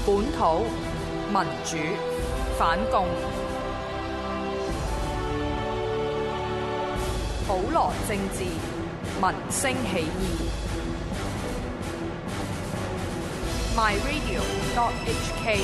本土民主反共，普羅政治民聲起義。myradio.hk。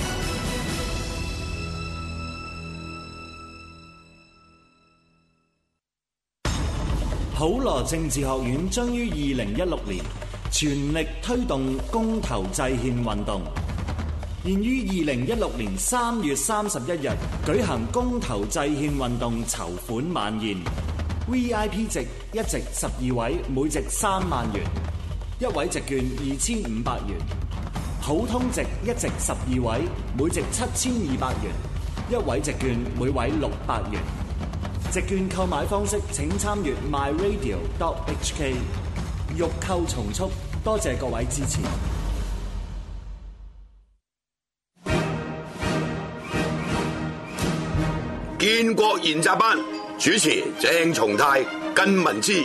普羅政治學院將於2016年全力推動公投制憲運動，現於2016年3月31日舉行公投制憲運動籌款晚宴。VIP 席一席12位，每席3萬元；一位席券2500元。普通席一席12位，每席7200元；一位席券每位600元。席券購買方式請參閱 myradio.hk。欲購從速，多謝各位支持。 建國研習班主持鄭松泰、根文之。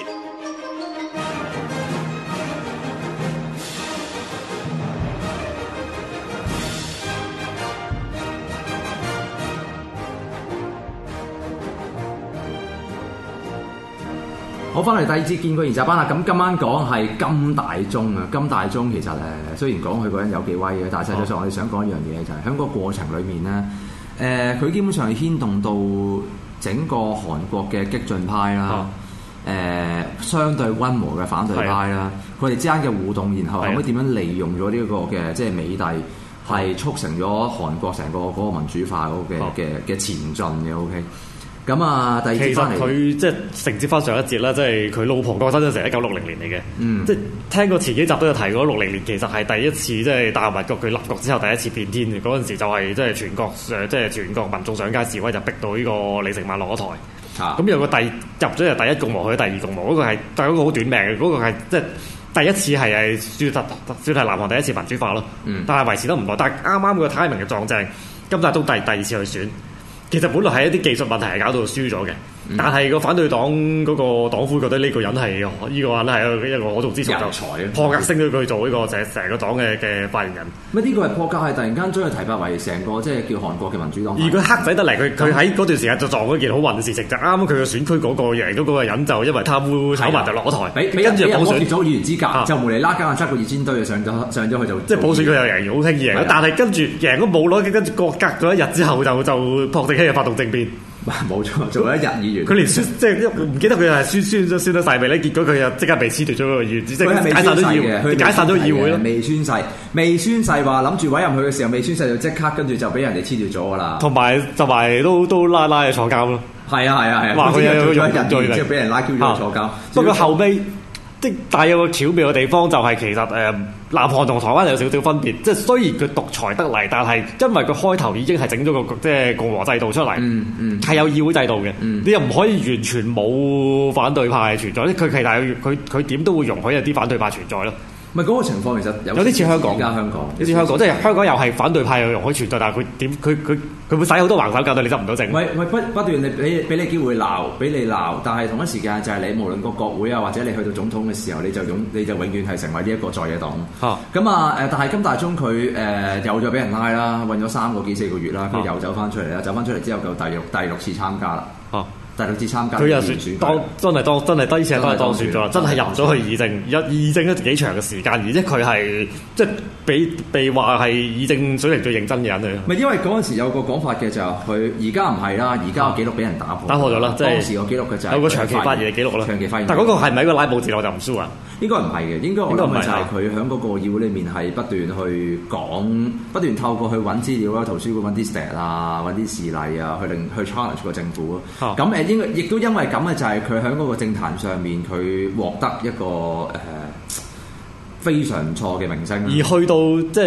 我翻嚟第二節建國研習班啦，咁今晚講係金大中啊。金大中其實雖然講佢個人有幾威嘅，但係實際上我哋想講一樣嘢就係喺個過程裏面咧，佢基本上係牽動到整個韓國嘅激進派啦，相對溫和嘅反對派啦，佢哋之間嘅互動，然後後尾點樣利用咗呢個嘅即係美帝係促成咗韓國成個嗰個民主化嗰個嘅前進嘅 OK。咁啊，第二節翻嚟， 其實佢即係承接翻上一節啦，即係佢老婆過身嗰陣1960年嚟嘅，即係聽過前幾集都有提過，60年其實係第一次即係大韓民國佢立國之後第一次變天嘅嗰陣時，就係即係全國民眾上街示威，就逼到呢個李承晚落咗台。咁有個入咗就第一共和，去第二共和，嗰個係但係嗰個好短命嘅，嗰個係即係第一次係算係南韓第一次民主化咯。但係維持得唔耐，但係啱啱個 timing 嘅撞正，金大中第二次去選。其實本來係一啲技術問題係搞到輸咗嘅，但係個反對黨嗰個黨魁覺得呢個人係一個可造之才，就破格升咗佢做呢個成個黨嘅發言人。 呢個係破格係突然間將佢提拔為成個即係叫韓國嘅民主黨。 而佢黑仔得嚟，佢喺嗰段時間就撞咗件好運嘅事情，就啱啱佢個選區嗰個贏咗嗰個人就因為貪污醜聞就落咗台，跟住補選脫咗議員資格，就無厘啦加7個2000堆就上咗去就即係補選佢又贏，好輕易贏。但係跟住贏咗冇攞，跟住隔咗一日之後就朴正熙又發動政變。 冇錯，做咗一日議員。 佢連即係唔記得佢係宣得晒未咧？結果佢又即刻被褫奪咗個議員，即係解散咗議會，解散咗議會咯。 未宣誓話諗住委任佢嘅時候，未宣誓就即刻跟住就俾人哋褫奪咗噶啦。 同埋都拉去坐監咯。 係啊， 話佢有做咗一日議員，即係俾人拉 Q 咗坐監。 不過後尾但係有個巧妙嘅地方就係其實南韓同台灣有少少分別，即係雖然佢獨裁得嚟，但係因為佢開頭已經係整咗個即係共和制度出嚟，係有議會制度嘅，你又唔可以完全冇反對派存在，佢其實佢點都會容許有啲反對派存在咯。 唔係嗰個情況其實有啲似香港，有啲香港，即係香港又係反對派又容許存在，但係佢會使好多橫手搞到你執唔到政。 不斷你俾你機會鬧，俾你鬧，但係同一時間就係你無論個國會啊，或者你去到總統嘅時候，你就永遠係成為呢一個在野黨。但係金大中佢又再俾人拉啦，韞咗3個幾4個月啦，佢又走翻出嚟啦，走翻出嚟之後就第六次參加啦。第六次參加， 佢又選真係第一次係當選咗啦，真係入咗去議政，議政咗幾長嘅時間，而且佢係即係被話係議政水平最認真嘅人嚟。 唔係因為嗰陣時有個講法嘅就係佢而家唔係啦，而家個紀錄俾人打破咗啦，即係當時個紀錄嘅就係有個長期發言嘅紀錄啦。長期發言，但係嗰個係咪一個拉布字我就唔 sure 啊？ 應該唔係嘅，應該我諗就係佢喺嗰個議會裏面係不斷去講，不斷透過去揾資料啦，圖書館揾啲 stat 啊，揾啲事例啊，去 challenge 個政府咯。咁亦都因為咁嘅就係佢喺嗰個政壇上面佢獲得一個非常唔錯嘅名聲。而去到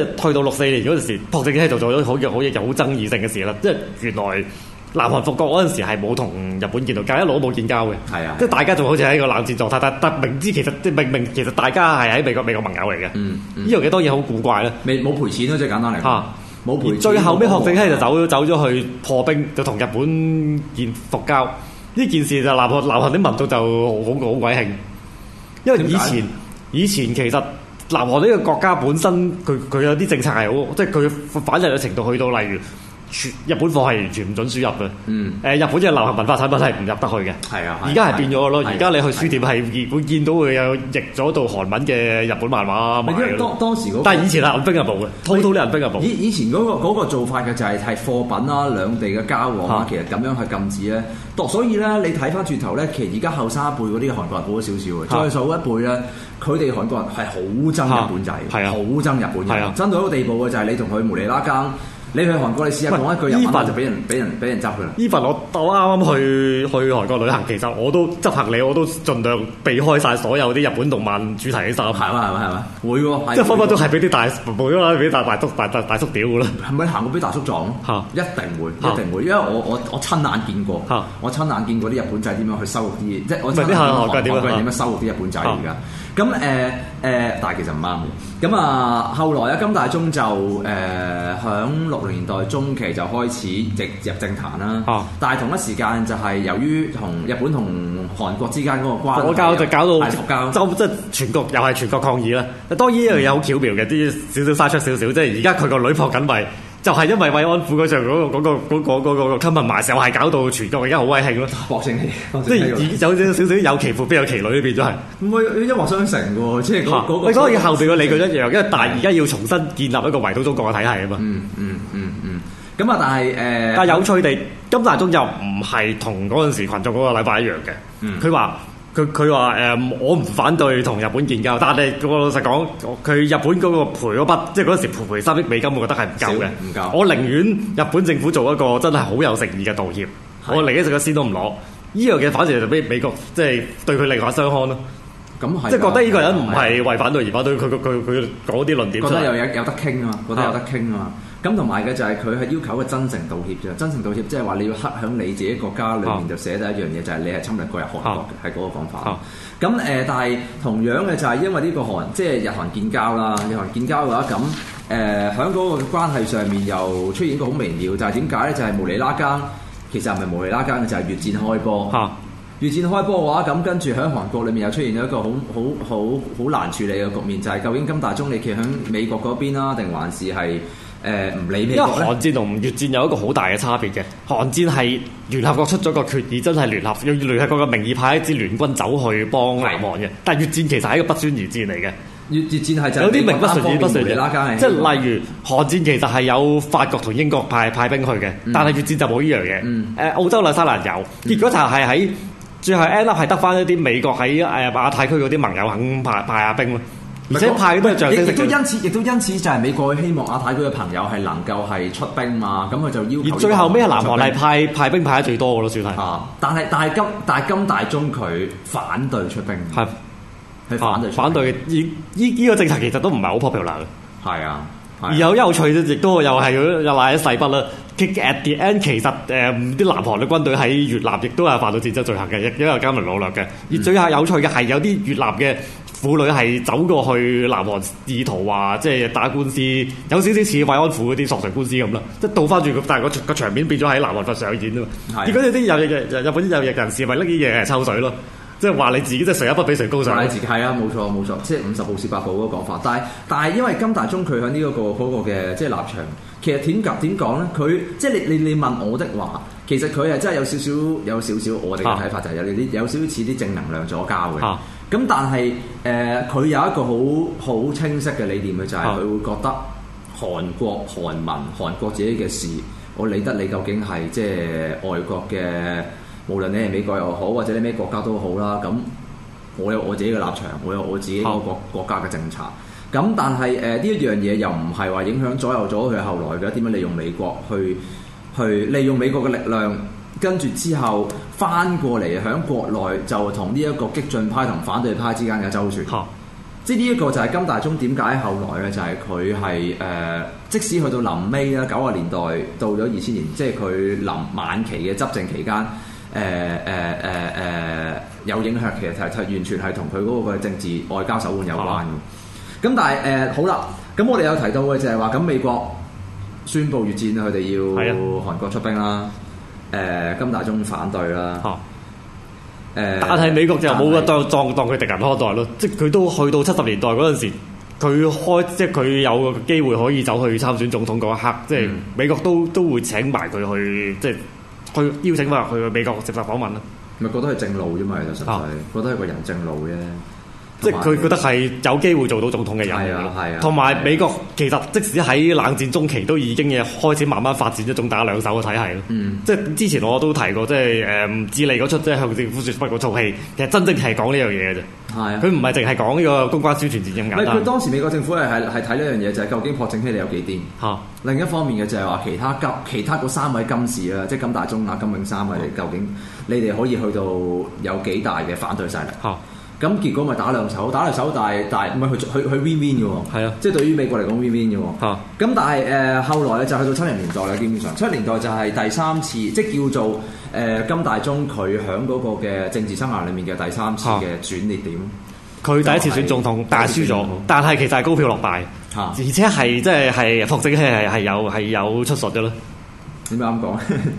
64年嗰陣時，朴正熙就做咗好爭議性嘅事啦，即係原來南韓復國嗰陣時係冇同日本建到交，一路都冇建交嘅。係啊，即係大家仲好似喺一個冷戰狀態，但明知其實其實大家係喺美國盟友嚟嘅。呢樣嘢當然好古怪啦。 冇賠錢咯，即係簡單嚟講。冇賠錢。 最後尾朴正熙就走咗去破冰，就同日本復交。呢件事就南韓啲民眾就好鬼興，因為以前其實南韓呢個國家本身佢有啲政策係好，即係佢反日嘅程度去到例如。日本貨係完全唔準輸入嘅，日本嘅流行文化產品係唔入得去嘅。係啊，而家係變咗咯。而家你去書店係會見到會有譯咗到韓文嘅日本漫畫賣嘅。 當時嗰， 但係以前係銀兵日報嘅，套套啲銀兵日報。 以前嗰個做法嘅就係貨品啦，兩地嘅交往啦，其實咁樣係禁止咧。所以咧，你睇翻轉頭咧，其實而家後生一輩嗰啲韓國人好咗少少嘅，再數一輩咧，佢哋韓國人係好憎日本仔，好憎日本人，憎到一個地步嘅就係你同佢無厘啦更。你去韓國，你試下講一句日文就俾人執佢啦。 Even 我啱啱去韓國旅行，其實我都執行李，我都盡量避開晒所有啲日本動漫主題嘅衫。係嘛？會喎， 即係分分鐘係俾啲大冇咗啦，俾大叔屌㗎啦。 係咪行過俾大叔撞？一定會，因為我親眼見過，我親眼見過啲日本仔點樣去收錄啲，即係我親眼見韓國人點樣收錄啲日本仔而家。咁但係其實唔啱嘅。咁後來金大中就響60年代中期就開始入政壇啦。但係同一時間就係由於同日本同韓國之間嗰個關係， 交就搞到復交， 即係全國又係全國抗議啦。當然呢樣嘢好巧妙嘅，啲少嘥出少少，即係而家佢個女撲緊咪。就係因為慰安婦嗰場嗰個 comment 埋，又係搞到全國而家好威興咯， 博正氣， 即係有少少有其父必有其女變咗係， 唔會一脈相承喎，即係嗰個。 所以後邊嘅理據一樣，因為但係而家要重新建立一個圍堵中國嘅體系啊嘛。 咁但係有趣地，金大中又唔係同嗰陣時群眾嗰個禮拜一樣嘅。佢話。佢話我唔反對同日本建交，但係我老實講，佢日本嗰個賠嗰筆，即係嗰陣時賠3億美金，我覺得係唔夠嘅。唔夠。我寧願日本政府做一個真係好有誠意嘅道歉，我寧願食個先都唔攞。呢樣嘢反而就俾美國即係對佢另外相看咯。咁係即係覺得呢個人唔係為反對而反對，佢講啲論點出嚟，覺得有得傾啊嘛，覺得有得傾啊嘛。咁同埋嘅就係佢係要求一個真誠道歉啫，真誠道歉即係話你要刻響你自己國家裏面就寫得一樣嘢，就係你係侵略過入韓國嘅，係嗰個講法。咁但係同樣嘅就係因為呢個即係日韓建交啦，日韓建交嘅話咁喺嗰個關係上面又出現一個好微妙，就係點解咧？就係無厘啦更，其實唔係無厘啦更嘅，就係越戰開波。越戰開波嘅話，咁跟住喺韓國裏面又出現咗一個好難處理嘅局面，就係究竟金大中你企喺美國嗰邊啦，定還是係唔理美國咧？因為韓戰同越戰有一個好大嘅差別嘅，韓戰係聯合國出咗個決議，真係聯合國嘅名義派一支聯軍走去幫南韓嘅，但係越戰其實係一個不宣而戰嚟嘅。越戰係就有啲名不實言不實嘅，即係例如韓戰其實係有法國同英國派兵去嘅，但係越戰就冇呢樣嘢。澳洲紐西蘭有，結果就係喺最後 end up 係得翻一啲美國喺亞太區嗰啲盟友肯派下兵咯，而且派都係象徵式。亦都因此就係美國希望亞太區嘅朋友係能夠係出兵嘛，咁佢就要求。而最後尾係南韓係派兵派得最多嘅咯，算係。但係金大中佢反對出兵，係反對嘅。呢個政策其實都唔係好 popular 嘅。係啊。而有趣亦都又係又賴喺細筆啦。At the end 其實啲南韓嘅軍隊喺越南亦都係犯到戰爭罪行嘅，亦都有奸淫擄掠嘅。而最後有趣嘅係有啲越南嘅婦女係走過去南韓，意圖話即係打官司，有少少似慰安婦嗰啲索償官司咁啦。即係倒翻轉，但係個場面變咗喺南韓度上演啊嘛。結果啲日本右翼人士咪拎啲嘢嚟抽水咯。即係話你自己即係誰一不比誰高上。你自己係啊，冇錯，即係50步笑百步嗰個講法。但係因為金大中佢喺呢嗰個嘅即係立場，其實點講咧？佢即係你問我的話，其實佢係真係有少少我哋嘅睇法，就係有少少似啲正能量左膠嘅。咁但係佢有一個好清晰嘅理念嘅，就係佢會覺得韓國韓民韓國自己嘅事，我理得你究竟係即係外國嘅。無論你係美國又好，或者你咩國家都好啦，咁我有我自己嘅立場，我有我自己嗰個國家嘅政策。咁但係呢一樣嘢又唔係話影響左右咗佢後來嘅點樣利用美國去利用美國嘅力量，跟住之後翻過嚟喺國內就同呢一個激進派同反對派之間嘅周旋。即係呢一個就係金大中點解後來咧，就係佢係即使去到臨尾啦90年代到咗2000年，即係佢臨晚期嘅執政期間。有影響，其實係完全係同佢嗰個政治外交手腕有關嘅。咁但係好啦，咁我哋有提到嘅就係話，咁美國宣布越戰，佢哋要韓國出兵啦。金大中反對啦。但係美國就冇當佢敵人看待咯，即係佢都去到70年代嗰陣時， 即係佢有個機會可以走去參選總統嗰一刻，即係美國都會請埋佢去，即係去邀請埋佢去美國接受訪問啦。 咪覺得係正路啫嘛，其實實際覺得係個人正路啫。 即係佢覺得係有機會做到總統嘅人， 係啊， 同埋美國其實即使喺冷戰中期都已經開始慢慢發展一種打兩手嘅體系咯。即係之前我都提過，即係智利嗰出即係向政府説不嗰套戲，其實真正係講呢樣嘢嘅啫。係啊，佢唔係淨係講呢個公關宣傳戰咁簡單。 佢當時美國政府係睇呢樣嘢，就係究竟朴正熙你有幾癲？另一方面嘅就係話其他嗰三位金士啦，即係金大中啊、金泳三啊，究竟你哋可以去到有幾大嘅反對勢力？咁結果咪打兩手，但係唔係去 win-win 嘅喎，係啊，即係對於美國嚟講 win-win 嘅喎。咁但係後來咧就去到70年代啦，基本上70年代就係第三次，即係叫做金大中佢喺嗰個嘅政治生涯裡面嘅第三次嘅轉捩點。 佢第一次選總統，但係輸咗，但係其實係高票落敗，而且係即係朴正熙係有出術嘅咯。 點解咁講？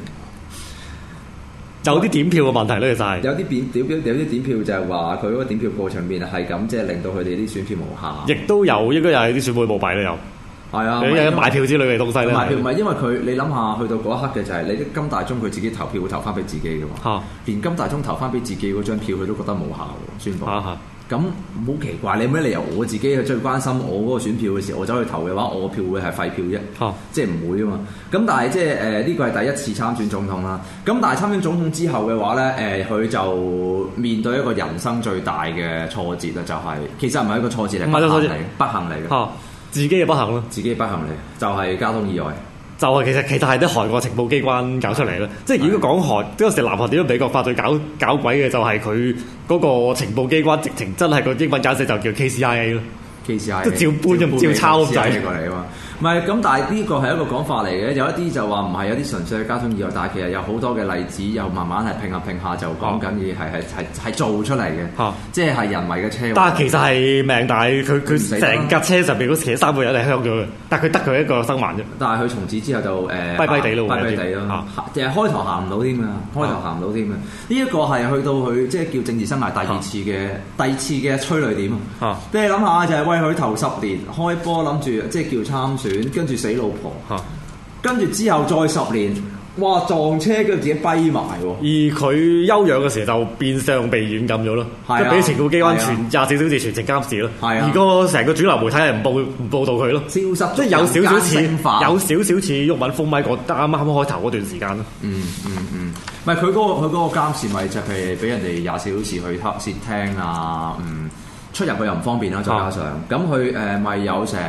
有啲點票嘅問題咧，就係有啲點票就係話佢嗰個點票過程面係咁，即係令到佢哋啲選票無效。 亦都有應該有啲選會舞弊都有。係啊，有買票之類嘅東西咧。 買票唔係因為佢，你諗下去到嗰一刻嘅就係你金大中佢自己投票會投翻俾自己嘅喎。連金大中投翻俾自己嗰張票佢都覺得無效喎，宣佈。咁好奇怪，你有咩理由我自己去最關心我嗰個選票嘅時候，我走去投嘅話，我個票會係廢票啫，即係唔會啊嘛。咁但係即係呢個係第一次參選總統啦。咁但係參選總統之後嘅話咧，佢就面對一個人生最大嘅挫折啦，就係其實唔係一個挫折嚟，不幸嚟嘅。 自己嘅不幸咯， 自己嘅不幸嚟，就係交通意外。 就係其實係啲韓國情報機關搞出嚟咯，即係如果講嗰陣時南韓點樣美國法隊搞鬼嘅，就係佢嗰個情報機關直情真係個英文簡寫就叫 KCIA 咯，KCIA 即係照搬咁照抄咁滯過嚟啊嘛。唔係咁，但係呢個係一個講法嚟嘅，有一啲就話唔係，有啲純粹嘅交通意外，但係其實有好多嘅例子，又慢慢係拼下就講緊嘢係做出嚟嘅，即係人為嘅車禍。但係其實係命大，佢成架車上邊嗰其實3個人係香咗嘅，但係佢得佢一個生還啫。但係佢從此之後就跛地咯，其實開頭行唔到添㗎，呢一個係去到佢即係叫政治生涯第二次嘅催淚點啊！即係諗下就係為佢頭10年開波，諗住即係叫參選。跟住死老婆，跟住之後再10年，哇撞車跟住自己跛埋喎。而佢休養嘅時候就變相被軟禁咗咯，即係俾情報機關24小時全程監視咯。而個成個主流媒體係唔報導佢咯，消失，即係有少少似毓民封咪嗰啱開頭嗰段時間咯。 唔係佢嗰個監視咪就係俾人哋24小時去竊聽啊，出入去又唔方便啦，再加上咁佢咪有成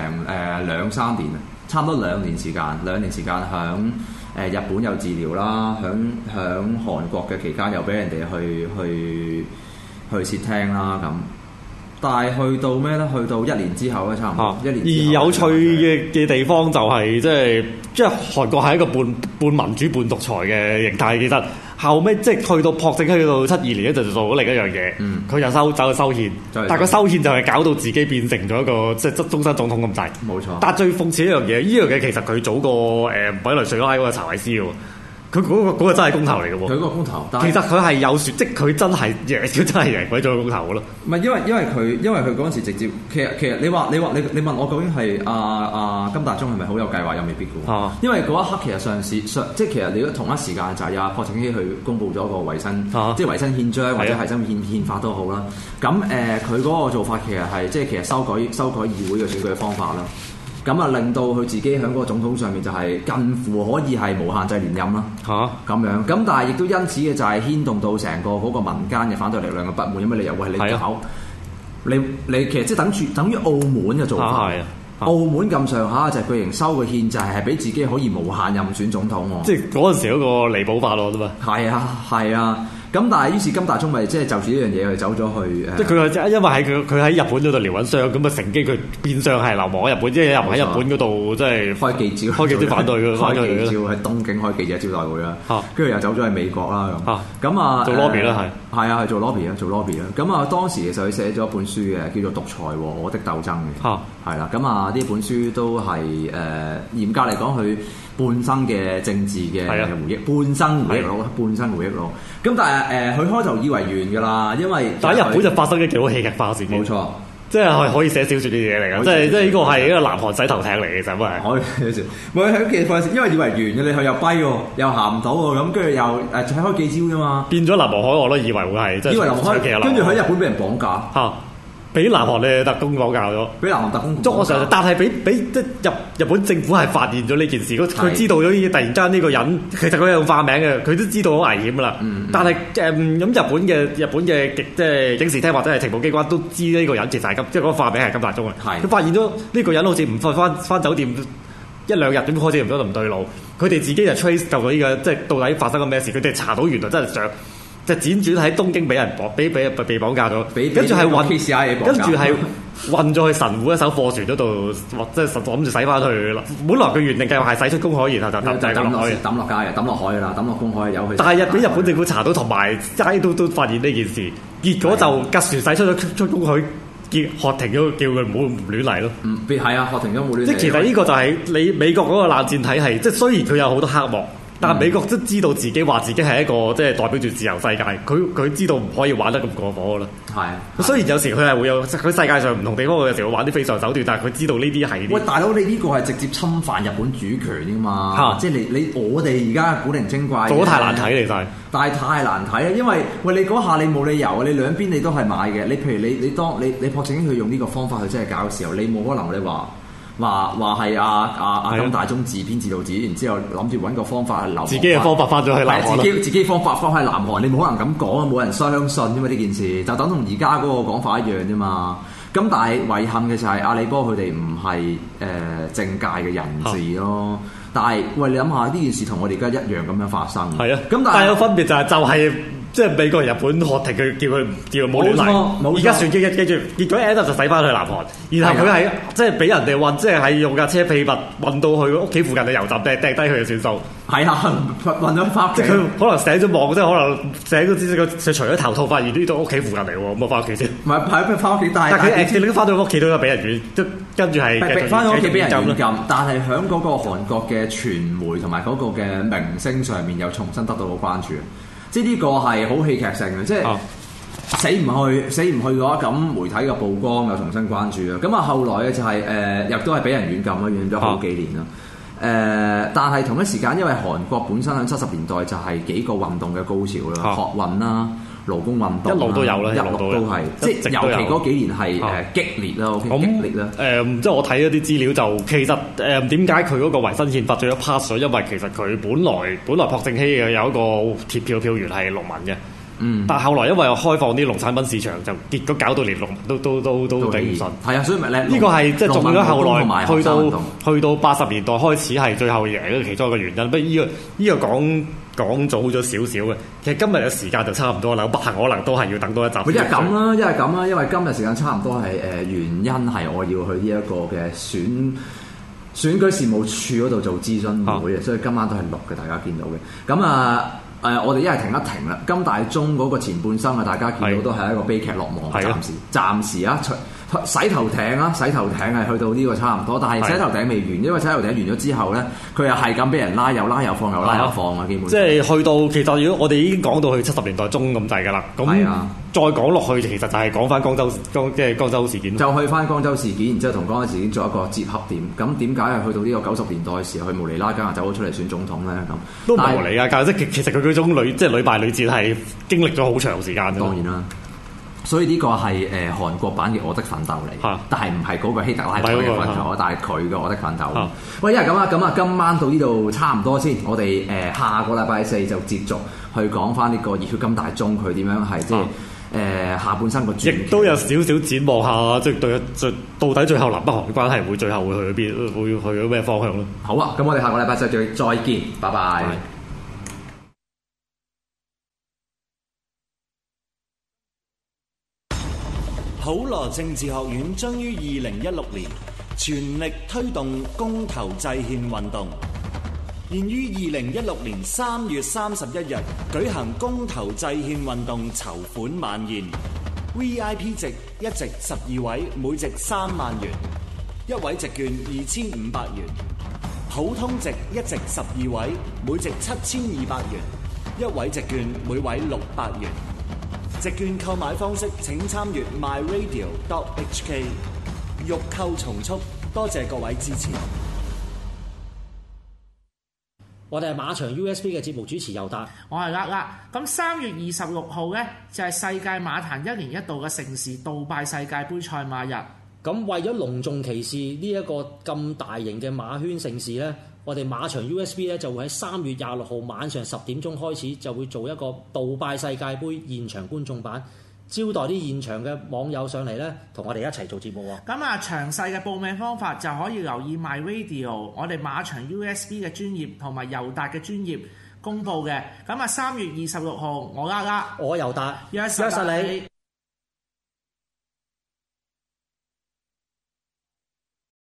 2-3年啊，差唔多2年時間響日本有治療啦，響韓國嘅期間又俾人哋去竊聽啦咁。但係去到咩咧？去到1年之後咧，差唔多1年。而有趣嘅地方就係即係韓國係一個半民主半獨裁嘅形態，其實。後尾即係去到朴正熙去到72年咧，就做咗另一樣嘢。佢就走去修憲，但係個修憲就係搞到自己變成咗一個即係終身總統咁滯。冇錯。但係最諷刺一樣嘢，呢樣嘢其實佢早過委內瑞拉嗰個查韋斯嘅喎。佢嗰個真係公投嚟嘅喎。佢嗰個公投，其實佢係有選，即係佢真係贏鬼咗個公投嘅咯。 唔係因為佢嗰陣時直接，其實你問我究竟係金大中係咪好有計劃，又未必嘅。因為嗰一刻其實即係其實你同一時間就係朴正熙去公布咗個維新，即係維新憲章或者係新憲法都好啦。咁佢嗰個做法其實係即係其實修改議會嘅選舉方法啦。咁啊，令到佢自己喺嗰個總統上面就係近乎可以係無限制連任啦。咁樣，咁但係亦都因此嘅就係牽動到成個嗰個民間嘅反對力量嘅不滿，因為你又喂你搞，你其實即係等於澳門嘅做法。澳門咁上下就係佢營修嘅憲制係俾自己可以無限任選總統喎。 即係嗰陣時嗰個離譜法咯啫嘛。 係啊。咁但係於是金大中咪即係就住呢樣嘢佢走咗去即係佢因為佢喺日本嗰度療緊傷，咁啊乘機佢變相係流亡喺日本，即係又唔喺日本嗰度即係開記者反對嘅， 開記者喺東京開記者招待會啦。跟住又走咗去美國啦咁。咁啊做 lobby 啦係做 lobby 啦。咁啊當時其實佢寫咗一本書嘅，叫做《獨裁和我的鬥爭》嘅。係啦。咁啊呢本書都係嚴格嚟講佢半生嘅政治嘅回憶，半生回憶錄。咁但係佢開頭以為完㗎啦，因為但喺日本就發生咗幾多戲劇化事件。 冇錯， 即係可以寫小説嘅嘢嚟㗎，即係呢個係一個南韓洗頭艇嚟嘅，就係可以有時冇喺其實因為以為完嘅，你佢又跛喎，又行唔到喎，咁跟住又睇開幾招啫嘛，變咗南韓海我都以為會係， 以為南韓海，跟住喺日本俾人綁架嚇。俾南韓嘅特工綁架咗， 俾南韓特工捉我上，但係俾即係日本政府係發現咗呢件事，佢知道咗呢突然間呢個人其實佢有化名嘅，佢都知道好危險噶啦。但係咁日本嘅即係警視廳或者係情報機關都知呢個人其實係即係嗰個化名係金大中啊。佢發現咗呢個人好似唔翻酒店一兩日，點開始唔對路，佢哋自己就 trace 到呢個即係到底發生咗咩事，佢哋查到原來真係就輾轉喺東京俾人被綁架咗，跟住係運咗去神戶一艘貨船嗰度，即係諗住洗翻去。本來佢原定計劃係洗出公海，然後就抌落去，抌落街嘅，抌落海㗎啦，抌落公海有佢。但係俾日本政府查到，同埋街都發現呢件事，結果就架船洗出公海，喝停咗，叫佢唔好亂嚟咯。 係啊，喝停咗冇亂嚟。 即係其實呢個就係你美國嗰個冷戰體系，即係雖然佢有好多黑幕。但係美國都知道自己話自己係一個即係代表住自由世界，佢知道唔可以玩得咁過火啦。係，雖然有時佢係會有佢世界上唔同地方有時會玩啲非常手段，但係佢知道呢啲係。喂， 大佬，你呢個係直接侵犯日本主權㗎嘛？即係你我哋而家古靈精怪， 做得太難睇嚟晒。 但係太難睇啦，因為喂你嗰下你冇理由啊，你兩邊你都係買嘅。你譬如你當你朴正英佢用呢個方法去真係搞嘅時候，你冇可能你話係阿金大中自編自導自演，然之後諗住揾個方法去留自己嘅方法翻咗去南韓， 自己方法翻去南韓，你冇可能咁講啊，冇人相信啫嘛，呢件事就等同而家嗰個講法一樣啫嘛。咁但係遺憾嘅就係阿里波佢哋唔係政界嘅人士咯。但係喂，你諗下呢件事同我哋而家一樣咁樣發生。係啊，咁但係有分別就係。即係美國、日本學停佢，叫佢冇亂嚟。而家船機記住，結果 end up 就使翻去南韓，然後佢係即係俾人哋運，即係用架車秘密運到去屋企附近嘅油站，掟低佢就算數。係啊，運咗翻。即係佢可能醒咗網，即係可能醒咗知識，佢除咗頭套，發現呢度屋企附近嚟喎，咁啊翻屋企先。唔係係翻屋企，但係佢你翻到屋企都有俾人軟，跟住係翻到屋企俾人軟禁。但係喺嗰個韓國嘅傳媒同埋嗰個嘅明星上面，又重新得到個關注。即係呢個係好戲劇性嘅，即係死唔去嘅話，咁媒體嘅曝光又重新關注啦。咁啊後來咧就係又都係俾人軟禁啦，軟咗好幾年啦。但係同一時間，因為韓國本身喺70年代就係幾個運動嘅高潮啦，學運啦、勞工運動一路都有啦，一路都係，即係尤其嗰幾年係激烈啦，激烈啦。即係我睇一啲資料就其實點解佢嗰個維新憲法最咗 pass 咗？因為其實佢本來朴正熙嘅有一個鐵票票源係農民嘅。但係後來因為開放啲農產品市場，就結果搞到連農民都頂唔順。係啊，所以咪呢個係即係仲咗後來去到80年代開始係最後贏嘅其中一個原因。不過呢個講早咗少少嘅，其實今日嘅時間就差唔多啦。不幸可能都係要等多一集。因為咁啦，因為今日時間差唔多係原因係我要去呢一個嘅選舉事務處嗰度做諮詢會嘅，所以今晚都係錄嘅，大家見到嘅。咁啊。我哋一係停一停啦。金大中嗰個前半生啊，大家見到都係一個悲劇落網，暫時啊，洗頭艇係去到呢個差唔多，但係洗頭艇未完，因為洗頭艇完咗之後咧，佢又係咁俾人拉，又拉又放，又拉又放啊，基本上。即係去到其實如果我哋已經講到去70年代中咁滯㗎啦，咁再講落去其實就係講翻江州事件，就去翻江州事件，然之後同江州事件做一個接合點。咁點解係去到呢個90年代嘅時候，佢無厘啦更走咗出嚟選總統咧？咁都無厘啊！即係其實佢嗰種屢敗屢戰係經歷咗好長時間。當然啦。所以呢個係韓國版嘅我的奮鬥嚟，但係唔係嗰個希特拉嘅奮鬥，但係佢嘅我的奮鬥。喂，因為咁啊，今晚到呢度差唔多先，我哋下個禮拜4就接續去講翻呢個熱血金大中佢點樣係即係下半生個傳，亦都有少少展望下，即係到底最後南北韓嘅關係會最後會去邊，會去到咩方向咯？好啊，咁我哋下個禮拜4再見，拜拜。 普羅政治學院將於2016年全力推動公投制憲運動，現於2016年3月31日舉行公投制憲運動籌款晚宴。VIP 席一席12位，每席3萬元；一位席券2500元；普通席一席12位，每席7200元；一位席券每位600元。 席券購買方式請參閱 myradio.hk。欲購從速，多謝各位支持。 我哋係馬場 USB 嘅節目主持尤達， 我係咁3月26號呢，就係世界馬壇1年1度嘅盛事杜拜世界盃賽馬日。 咁為咗隆重其事呢一個咁大型嘅馬圈盛事呢，我哋馬場 USB 呢就會喺3月26號晚上10點鐘開始就會做一個杜拜世界盃現場觀眾版，招待啲現場嘅網友上嚟呢，同我哋一齊做節目喎。 咁啊，詳細嘅報名方法就可以留意 MyRadio 我哋馬場 USB 嘅專頁同埋尤達嘅專頁公佈嘅。咁啊，3月26號我尤達約實你。